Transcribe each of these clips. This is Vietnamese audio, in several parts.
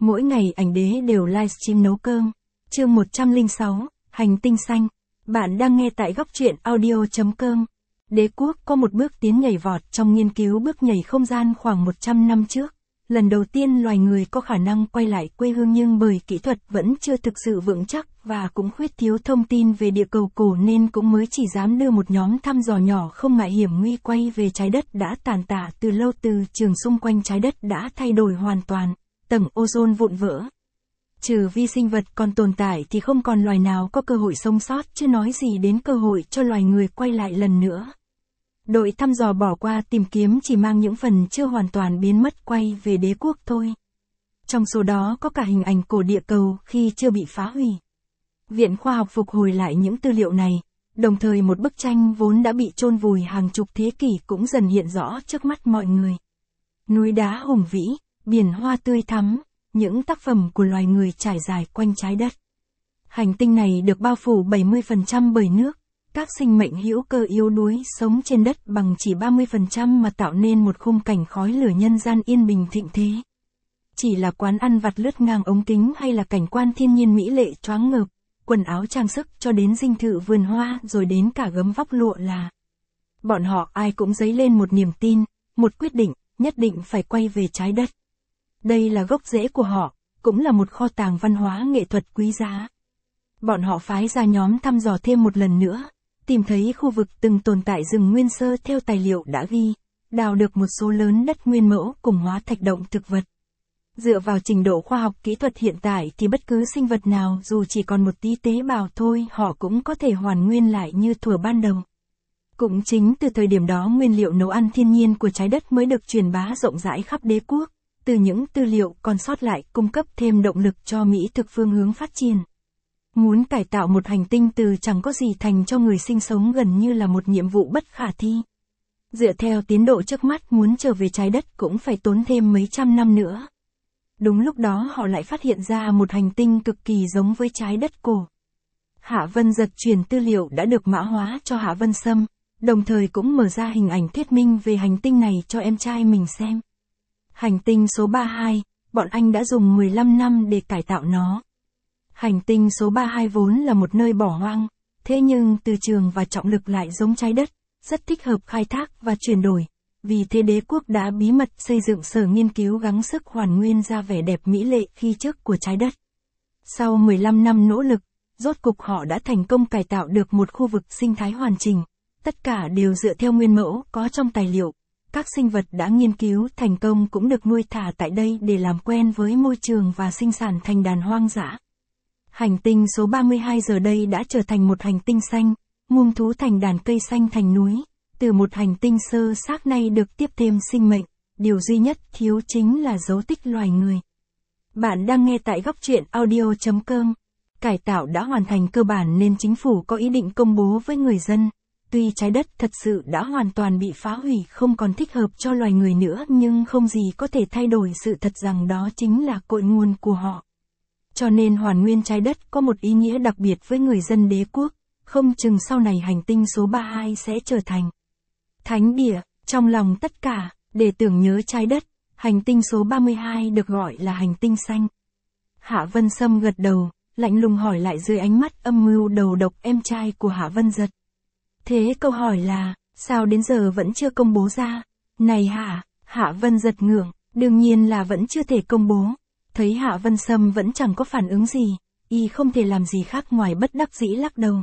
Mỗi ngày ảnh đế đều livestream nấu cơm. Chương 106, Hành tinh xanh. Bạn đang nghe tại góc truyện audio.com. Đế quốc có một bước tiến nhảy vọt trong nghiên cứu bước nhảy không gian khoảng 100 năm trước. Lần đầu tiên loài người có khả năng quay lại quê hương, nhưng bởi kỹ thuật vẫn chưa thực sự vững chắc và cũng khuyết thiếu thông tin về địa cầu cổ nên cũng mới chỉ dám đưa một nhóm thăm dò nhỏ không ngại hiểm nguy quay về trái đất đã tàn tạ từ lâu. Từ trường xung quanh trái đất đã thay đổi hoàn toàn, tầng ozone vụn vỡ. Trừ vi sinh vật còn tồn tại thì không còn loài nào có cơ hội sống sót, chứ nói gì đến cơ hội cho loài người quay lại lần nữa. Đội thăm dò bỏ qua tìm kiếm chỉ mang những phần chưa hoàn toàn biến mất quay về đế quốc thôi. Trong số đó có cả hình ảnh cổ địa cầu khi chưa bị phá hủy. Viện Khoa học phục hồi lại những tư liệu này, đồng thời một bức tranh vốn đã bị chôn vùi hàng chục thế kỷ cũng dần hiện rõ trước mắt mọi người. Núi đá hùng vĩ, biển hoa tươi thắm, những tác phẩm của loài người trải dài quanh trái đất. Hành tinh này được bao phủ 70% bởi nước. Các sinh mệnh hữu cơ yếu đuối sống trên đất bằng chỉ 30% mà tạo nên một khung cảnh khói lửa nhân gian yên bình thịnh thế. Chỉ là quán ăn vặt lướt ngang ống kính hay là cảnh quan thiên nhiên mỹ lệ choáng ngợp, quần áo trang sức cho đến dinh thự vườn hoa rồi đến cả gấm vóc lụa là. Bọn họ ai cũng dấy lên một niềm tin, một quyết định, nhất định phải quay về trái đất. Đây là gốc rễ của họ, cũng là một kho tàng văn hóa nghệ thuật quý giá. Bọn họ phái ra nhóm thăm dò thêm một lần nữa. Tìm thấy khu vực từng tồn tại rừng nguyên sơ theo tài liệu đã ghi, đào được một số lớn đất nguyên mẫu cùng hóa thạch động thực vật. Dựa vào trình độ khoa học kỹ thuật hiện tại thì bất cứ sinh vật nào dù chỉ còn một tí tế bào thôi họ cũng có thể hoàn nguyên lại như thuở ban đầu. Cũng chính từ thời điểm đó nguyên liệu nấu ăn thiên nhiên của trái đất mới được truyền bá rộng rãi khắp đế quốc, từ những tư liệu còn sót lại cung cấp thêm động lực cho Mỹ thực phương hướng phát triển. Muốn cải tạo một hành tinh từ chẳng có gì thành cho người sinh sống gần như là một nhiệm vụ bất khả thi. Dựa theo tiến độ trước mắt muốn trở về trái đất cũng phải tốn thêm mấy trăm năm nữa. Đúng lúc đó họ lại phát hiện ra một hành tinh cực kỳ giống với trái đất cổ. Hạ Vân Giật truyền tư liệu đã được mã hóa cho Hạ Vân Sâm, đồng thời cũng mở ra hình ảnh thuyết minh về hành tinh này cho em trai mình xem. Hành tinh số 32, bọn anh đã dùng 15 năm để cải tạo nó. Hành tinh số 32 vốn là một nơi bỏ hoang, thế nhưng từ trường và trọng lực lại giống trái đất, rất thích hợp khai thác và chuyển đổi. Vì thế đế quốc đã bí mật xây dựng sở nghiên cứu gắng sức hoàn nguyên ra vẻ đẹp mỹ lệ khi trước của trái đất. Sau 15 năm nỗ lực, rốt cục họ đã thành công cải tạo được một khu vực sinh thái hoàn chỉnh. Tất cả đều dựa theo nguyên mẫu có trong tài liệu. Các sinh vật đã nghiên cứu thành công cũng được nuôi thả tại đây để làm quen với môi trường và sinh sản thành đàn hoang dã. Hành tinh số 32 giờ đây đã trở thành một hành tinh xanh, muông thú thành đàn cây xanh thành núi, từ một hành tinh sơ xác nay được tiếp thêm sinh mệnh, điều duy nhất thiếu chính là dấu tích loài người. Bạn đang nghe tại góc truyện audio.com. Cải tạo đã hoàn thành cơ bản nên chính phủ có ý định công bố với người dân. Tuy trái đất thật sự đã hoàn toàn bị phá hủy không còn thích hợp cho loài người nữa nhưng không gì có thể thay đổi sự thật rằng đó chính là cội nguồn của họ. Cho nên hoàn nguyên trái đất có một ý nghĩa đặc biệt với người dân đế quốc, không chừng sau này hành tinh số 32 sẽ trở thành thánh địa, trong lòng tất cả, để tưởng nhớ trái đất, hành tinh số 32 được gọi là hành tinh xanh. Hạ Vân Sâm gật đầu, lạnh lùng hỏi lại dưới ánh mắt âm mưu đầu độc em trai của Hạ Vân Giật. Thế câu hỏi là, sao đến giờ vẫn chưa công bố ra? Này Hạ Vân Giật ngượng, đương nhiên là vẫn chưa thể công bố. Thấy Hạ Vân Sâm vẫn chẳng có phản ứng gì, y không thể làm gì khác ngoài bất đắc dĩ lắc đầu.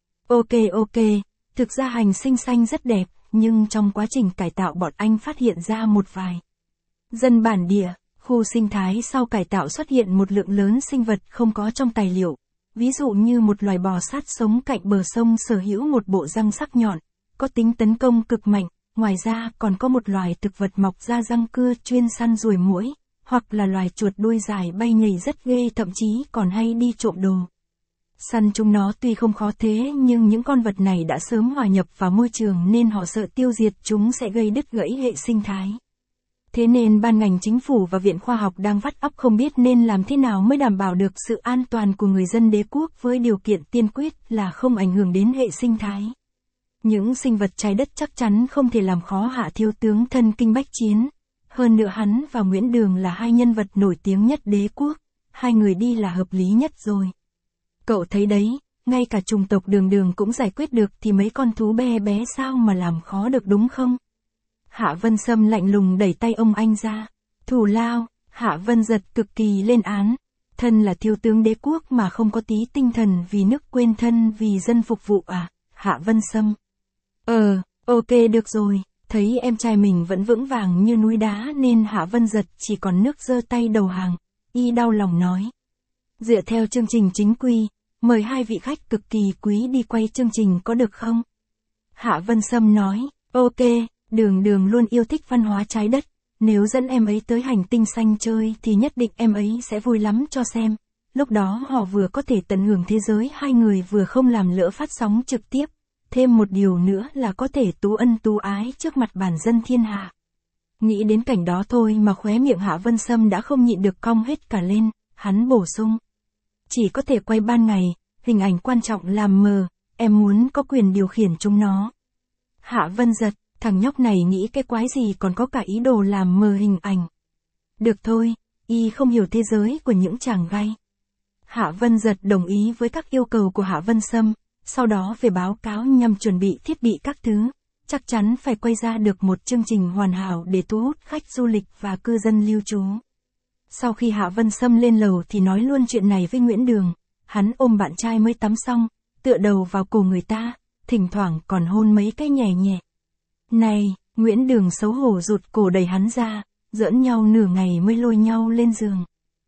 Ok, thực ra hành tinh xanh rất đẹp, nhưng trong quá trình cải tạo bọn anh phát hiện ra một vài dân bản địa, khu sinh thái sau cải tạo xuất hiện một lượng lớn sinh vật không có trong tài liệu. Ví dụ như một loài bò sát sống cạnh bờ sông sở hữu một bộ răng sắc nhọn, có tính tấn công cực mạnh, ngoài ra còn có một loài thực vật mọc ra răng cưa chuyên săn ruồi muỗi. Hoặc là loài chuột đuôi dài bay nhảy rất ghê, thậm chí còn hay đi trộm đồ. Săn chúng nó tuy không khó thế nhưng những con vật này đã sớm hòa nhập vào môi trường nên họ sợ tiêu diệt chúng sẽ gây đứt gãy hệ sinh thái. Thế nên ban ngành chính phủ và Viện Khoa học đang vắt óc không biết nên làm thế nào mới đảm bảo được sự an toàn của người dân đế quốc với điều kiện tiên quyết là không ảnh hưởng đến hệ sinh thái. Những sinh vật trái đất chắc chắn không thể làm khó Hạ thiếu tướng thân kinh bách chiến. Hơn nữa hắn và Nguyễn Đường là hai nhân vật nổi tiếng nhất đế quốc, hai người đi là hợp lý nhất rồi. Cậu thấy đấy, ngay cả chủng tộc Đường Đường cũng giải quyết được thì mấy con thú bé bé sao mà làm khó được đúng không? Hạ Vân Sâm lạnh lùng đẩy tay ông anh ra. Thù lao, Hạ Vân Giật cực kỳ lên án. Thân là thiếu tướng đế quốc mà không có tí tinh thần vì nước quên thân vì dân phục vụ à, Hạ Vân Sâm. Ok được rồi, thấy em trai mình vẫn vững vàng như núi đá nên Hạ Vân Giật chỉ còn nước giơ tay đầu hàng, y đau lòng nói. Dựa theo chương trình chính quy, mời hai vị khách cực kỳ quý đi quay chương trình có được không? Hạ Vân Sâm nói, ok, Đường Đường luôn yêu thích văn hóa trái đất, nếu dẫn em ấy tới hành tinh xanh chơi thì nhất định em ấy sẽ vui lắm cho xem. Lúc đó họ vừa có thể tận hưởng thế giới hai người vừa không làm lỡ phát sóng trực tiếp. Thêm một điều nữa là có thể tú ân tú ái trước mặt bản dân thiên hạ. Nghĩ đến cảnh đó thôi mà khóe miệng Hạ Vân Sâm đã không nhịn được cong hết cả lên, hắn bổ sung. Chỉ có thể quay ban ngày, hình ảnh quan trọng làm mờ, em muốn có quyền điều khiển chúng nó. Hạ Vân Giật, thằng nhóc này nghĩ cái quái gì còn có cả ý đồ làm mờ hình ảnh. Được thôi, y không hiểu thế giới của những chàng gay. Hạ Vân Giật đồng ý với các yêu cầu của Hạ Vân Sâm, sau đó về báo cáo nhằm chuẩn bị thiết bị các thứ, chắc chắn phải quay ra được một chương trình hoàn hảo để thu hút khách du lịch và cư dân lưu trú. Sau khi Hạ Vân Sâm lên lầu thì nói luôn chuyện này với Nguyễn Đường, hắn ôm bạn trai mới tắm xong, tựa đầu vào cổ người ta, thỉnh thoảng còn hôn mấy cái nhẹ nhẹ. Này, Nguyễn Đường xấu hổ rụt cổ đẩy hắn ra, giỡn nhau nửa ngày mới lôi nhau lên giường.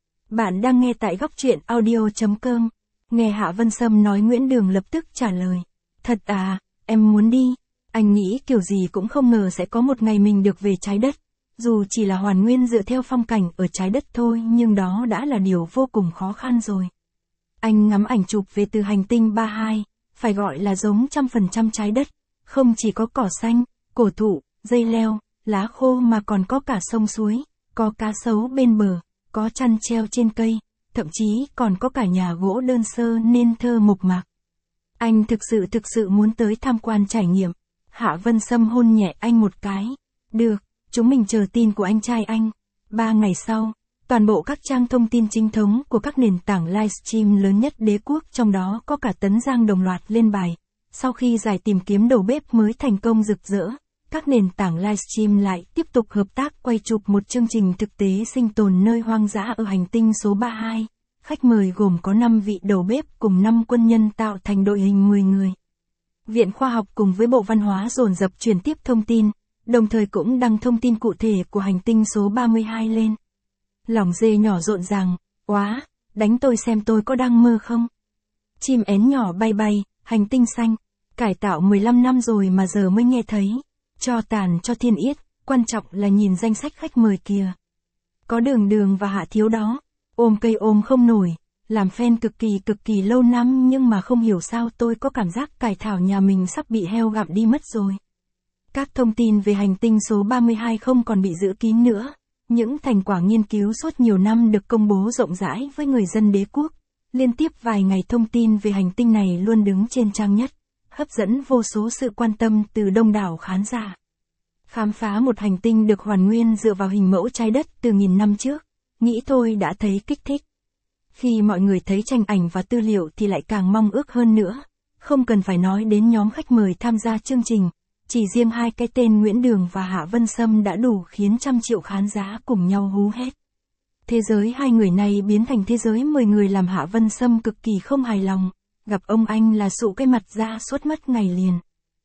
Bạn đang nghe tại góc truyện audio.com. Nghe Hạ Vân Sâm nói Nguyễn Đường lập tức trả lời. Thật à, em muốn đi. Anh nghĩ kiểu gì cũng không ngờ sẽ có một ngày mình được về trái đất. Dù chỉ là hoàn nguyên dựa theo phong cảnh ở trái đất thôi nhưng đó đã là điều vô cùng khó khăn rồi. Anh ngắm ảnh chụp về từ hành tinh 32, phải gọi là giống 100% trái đất. Không chỉ có cỏ xanh, cổ thụ, dây leo, lá khô mà còn có cả sông suối, có cá sấu bên bờ, có chăn treo trên cây. Thậm chí còn có cả nhà gỗ đơn sơ nên thơ mộc mạc. Anh thực sự muốn tới tham quan trải nghiệm. Hạ Vân Sâm hôn nhẹ anh một cái. Được, chúng mình chờ tin của anh trai anh. 3 ngày sau, toàn bộ các trang thông tin chính thống của các nền tảng livestream lớn nhất đế quốc trong đó có cả Tấn Giang đồng loạt lên bài. Sau khi giải tìm kiếm đầu bếp mới thành công rực rỡ, các nền tảng livestream lại tiếp tục hợp tác quay chụp một chương trình thực tế sinh tồn nơi hoang dã ở hành tinh số 32. Khách mời gồm có 5 vị đầu bếp cùng 5 quân nhân tạo thành đội hình 10 người. Viện Khoa học cùng với Bộ Văn hóa dồn dập truyền tiếp thông tin, đồng thời cũng đăng thông tin cụ thể của hành tinh số 32 lên. Lòng dê nhỏ rộn ràng, oá, đánh tôi xem tôi có đang mơ không? Chim én nhỏ bay bay, hành tinh xanh, cải tạo 15 năm rồi mà giờ mới nghe thấy. Cho tàn cho thiên yết, quan trọng là nhìn danh sách khách mời kìa. Có Đường Đường và Hạ Thiếu đó, ôm cây ôm không nổi, làm fan cực kỳ lâu năm nhưng mà không hiểu sao tôi có cảm giác cải thảo nhà mình sắp bị heo gặm đi mất rồi. Các thông tin về hành tinh số 32 không còn bị giữ kín nữa, những thành quả nghiên cứu suốt nhiều năm được công bố rộng rãi với người dân đế quốc. Liên tiếp vài ngày thông tin về hành tinh này luôn đứng trên trang nhất, hấp dẫn vô số sự quan tâm từ đông đảo khán giả. Khám phá một hành tinh được hoàn nguyên dựa vào hình mẫu trái đất từ nghìn năm trước, nghĩ thôi đã thấy kích thích. Khi mọi người thấy tranh ảnh và tư liệu thì lại càng mong ước hơn nữa. Không cần phải nói đến nhóm khách mời tham gia chương trình, chỉ riêng hai cái tên Nguyễn Đường và Hạ Vân Sâm đã đủ khiến trăm triệu khán giả cùng nhau hú hét. Thế giới hai người này biến thành thế giới 10 người làm Hạ Vân Sâm cực kỳ không hài lòng, gặp ông anh là sụ cái mặt ra suốt mất ngày liền.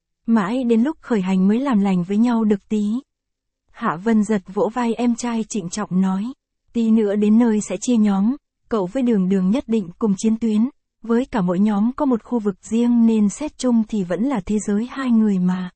Mãi đến lúc khởi hành mới làm lành với nhau được tí. Hạ Vân Giật vỗ vai em trai trịnh trọng nói, tí nữa đến nơi sẽ chia nhóm, cậu với Đường Đường nhất định cùng chiến tuyến, với cả mỗi nhóm có một khu vực riêng nên xét chung thì vẫn là thế giới hai người mà.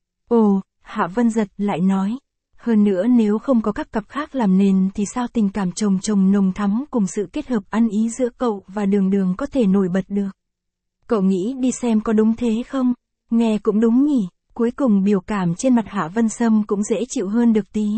Ồ, Hạ Vân Giật lại nói, hơn nữa nếu không có các cặp khác làm nền thì sao tình cảm chồng chồng nồng thắm cùng sự kết hợp ăn ý giữa cậu và Đường Đường có thể nổi bật được. Cậu nghĩ đi xem có đúng thế không? Nghe cũng đúng nhỉ, cuối cùng biểu cảm trên mặt Hạ Vân Sâm cũng dễ chịu hơn được tí.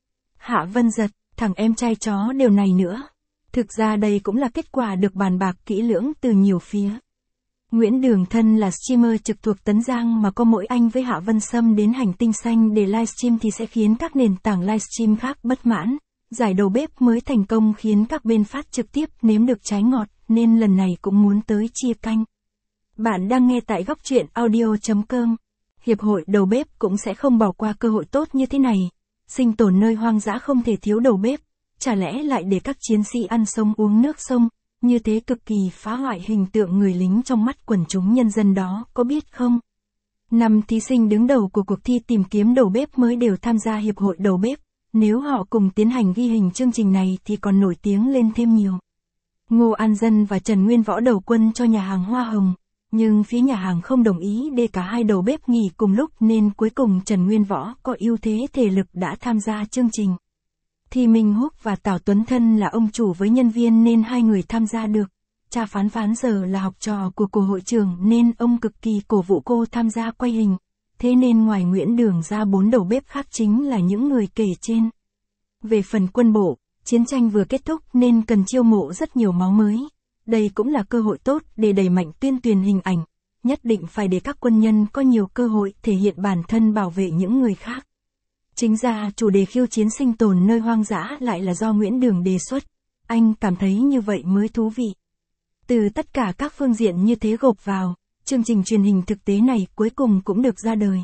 Hạ Vân Giật, thằng em trai chó điều này nữa. Thực ra đây cũng là kết quả được bàn bạc kỹ lưỡng từ nhiều phía. Nguyễn Đường thân là streamer trực thuộc Tấn Giang mà có mỗi anh với Hạ Vân Sâm đến hành tinh xanh để livestream thì sẽ khiến các nền tảng livestream khác bất mãn. Giải đầu bếp mới thành công khiến các bên phát trực tiếp nếm được trái ngọt, nên lần này cũng muốn tới chia canh. Bạn đang nghe tại góc truyện audio.com. Hiệp hội đầu bếp cũng sẽ không bỏ qua cơ hội tốt như thế này. Sinh tồn nơi hoang dã không thể thiếu đầu bếp, chả lẽ lại để các chiến sĩ ăn sông uống nước sông, như thế cực kỳ phá hoại hình tượng người lính trong mắt quần chúng nhân dân đó, có biết không? 5 thí sinh đứng đầu của cuộc thi tìm kiếm đầu bếp mới đều tham gia Hiệp hội đầu bếp. Nếu họ cùng tiến hành ghi hình chương trình này thì còn nổi tiếng lên thêm nhiều. Ngô An Dân và Trần Nguyên Võ đầu quân cho nhà hàng Hoa Hồng, nhưng phía nhà hàng không đồng ý để cả hai đầu bếp nghỉ cùng lúc nên cuối cùng Trần Nguyên Võ có ưu thế thể lực đã tham gia chương trình. Thì Minh Húc và Tào Tuấn Thân là ông chủ với nhân viên nên hai người tham gia được. Cha Phán Phán giờ là học trò của cô hội trưởng nên ông cực kỳ cổ vũ cô tham gia quay hình. Thế nên ngoài Nguyễn Đường ra 4 đầu bếp khác chính là những người kể trên. Về phần quân bộ, chiến tranh vừa kết thúc nên cần chiêu mộ rất nhiều máu mới. Đây cũng là cơ hội tốt để đẩy mạnh tuyên truyền hình ảnh. Nhất định phải để các quân nhân có nhiều cơ hội thể hiện bản thân bảo vệ những người khác. Chính ra chủ đề khiêu chiến sinh tồn nơi hoang dã lại là do Nguyễn Đường đề xuất. Anh cảm thấy như vậy mới thú vị. Từ tất cả các phương diện như thế gộp vào, chương trình truyền hình thực tế này cuối cùng cũng được ra đời.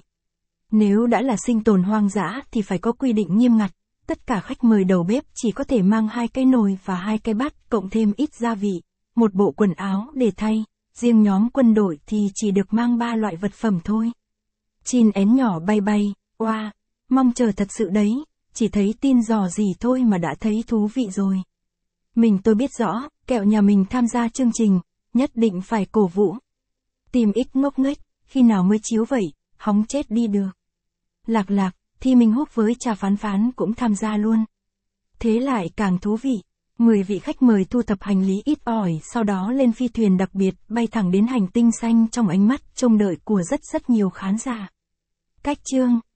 Nếu đã là sinh tồn hoang dã thì phải có quy định nghiêm ngặt. Tất cả khách mời đầu bếp chỉ có thể mang 2 cái nồi và 2 cái bát cộng thêm ít gia vị, một bộ quần áo để thay. Riêng nhóm quân đội thì chỉ được mang 3 loại vật phẩm thôi. Chin én nhỏ bay bay, oa, mong chờ thật sự đấy, chỉ thấy tin dò gì thôi mà đã thấy thú vị rồi. Tôi biết rõ, kẹo nhà mình tham gia chương trình, nhất định phải cổ vũ. Tìm ích ngốc nghếch, khi nào mới chiếu vậy, hóng chết đi được. Lạc, Thi Minh Húc với Cha Phán Phán cũng tham gia luôn. Thế lại càng thú vị. 10 vị khách mời thu thập hành lý ít ỏi sau đó lên phi thuyền đặc biệt bay thẳng đến hành tinh xanh trong ánh mắt trông đợi của rất nhiều khán giả. Cách chương